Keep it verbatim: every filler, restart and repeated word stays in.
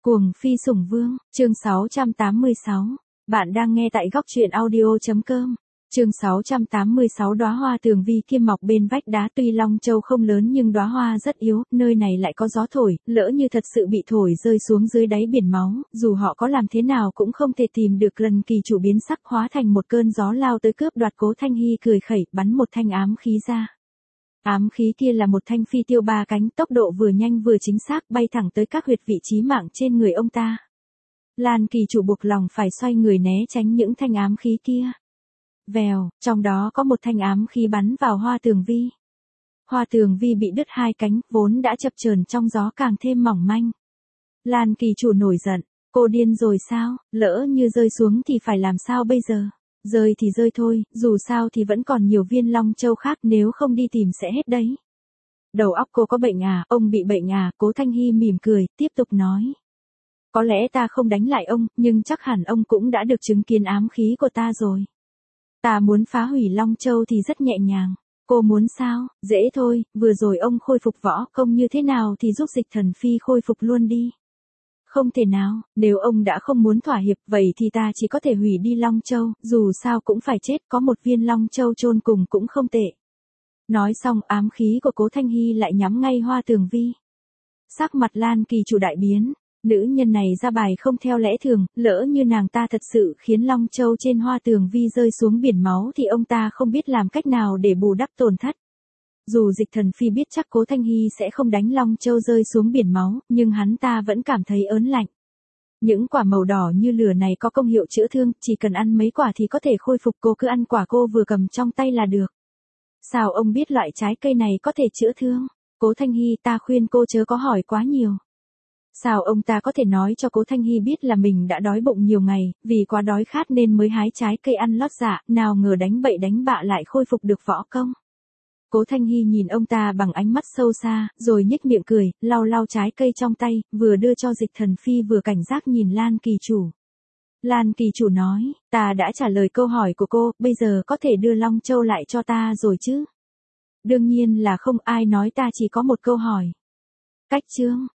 Cuồng phi sủng vương, chương sáu trăm tám mươi sáu. Bạn đang nghe tại góc truyện audio.com. Chương sáu trăm tám mươi sáu. Đóa hoa tường vi kim mọc bên vách đá, tuy Long Châu không lớn nhưng đóa hoa rất yếu, nơi này lại có gió thổi, lỡ như thật sự bị thổi rơi xuống dưới đáy biển máu, dù họ có làm thế nào cũng không thể tìm được. Lần Kỳ chủ biến sắc, hóa thành một cơn gió lao tới cướp đoạt. Cố Thanh Hy cười khẩy, bắn một thanh ám khí ra. Ám khí kia là một thanh phi tiêu ba cánh, tốc độ vừa nhanh vừa chính xác, bay thẳng tới các huyệt vị chí mạng trên người ông ta. Lan Kỳ chủ buộc lòng phải xoay người né tránh những thanh ám khí kia. Vèo, trong đó có một thanh ám khí bắn vào hoa tường vi. Hoa tường vi bị đứt hai cánh, vốn đã chập chờn trong gió càng thêm mỏng manh. Lan Kỳ chủ nổi giận, cô điên rồi sao, lỡ như rơi xuống thì phải làm sao bây giờ? Rơi thì rơi thôi, dù sao thì vẫn còn nhiều viên Long Châu khác, nếu không đi tìm sẽ hết đấy. Đầu óc cô có bệnh à, ông bị bệnh à? Cố Thanh Hy mỉm cười, tiếp tục nói. Có lẽ ta không đánh lại ông, nhưng chắc hẳn ông cũng đã được chứng kiến ám khí của ta rồi. Ta muốn phá hủy Long Châu thì rất nhẹ nhàng. Cô muốn sao? Dễ thôi, vừa rồi ông khôi phục võ công như thế nào thì giúp Dịch Thần Phi khôi phục luôn đi. Không thể nào, nếu ông đã không muốn thỏa hiệp, vậy thì ta chỉ có thể hủy đi Long Châu, dù sao cũng phải chết, có một viên Long Châu chôn cùng cũng không tệ. Nói xong, ám khí của Cố Thanh Hy lại nhắm ngay hoa tường vi. Sắc mặt Lan Kỳ chủ đại biến, nữ nhân này ra bài không theo lẽ thường, lỡ như nàng ta thật sự khiến Long Châu trên hoa tường vi rơi xuống biển máu thì ông ta không biết làm cách nào để bù đắp tổn thất. Dù Dịch Thần Phi biết chắc Cố Thanh Hy sẽ không đánh Long Châu rơi xuống biển máu, nhưng hắn ta vẫn cảm thấy ớn lạnh. Những quả màu đỏ như lửa này có công hiệu chữa thương, chỉ cần ăn mấy quả thì có thể khôi phục, cô cứ ăn quả cô vừa cầm trong tay là được. Sao ông biết loại trái cây này có thể chữa thương? Cố Thanh Hy, ta khuyên cô chớ có hỏi quá nhiều. Sao ông ta có thể nói cho Cố Thanh Hy biết là mình đã đói bụng nhiều ngày, vì quá đói khát nên mới hái trái cây ăn lót dạ, nào ngờ đánh bậy đánh bạ lại khôi phục được võ công. Cố Thanh Hy nhìn ông ta bằng ánh mắt sâu xa, rồi nhếch miệng cười, lau lau trái cây trong tay, vừa đưa cho Dịch Thần Phi vừa cảnh giác nhìn Lan Kỳ chủ. Lan Kỳ chủ nói, ta đã trả lời câu hỏi của cô, bây giờ có thể đưa Long Châu lại cho ta rồi chứ? Đương nhiên là không, ai nói ta chỉ có một câu hỏi. Cách chương,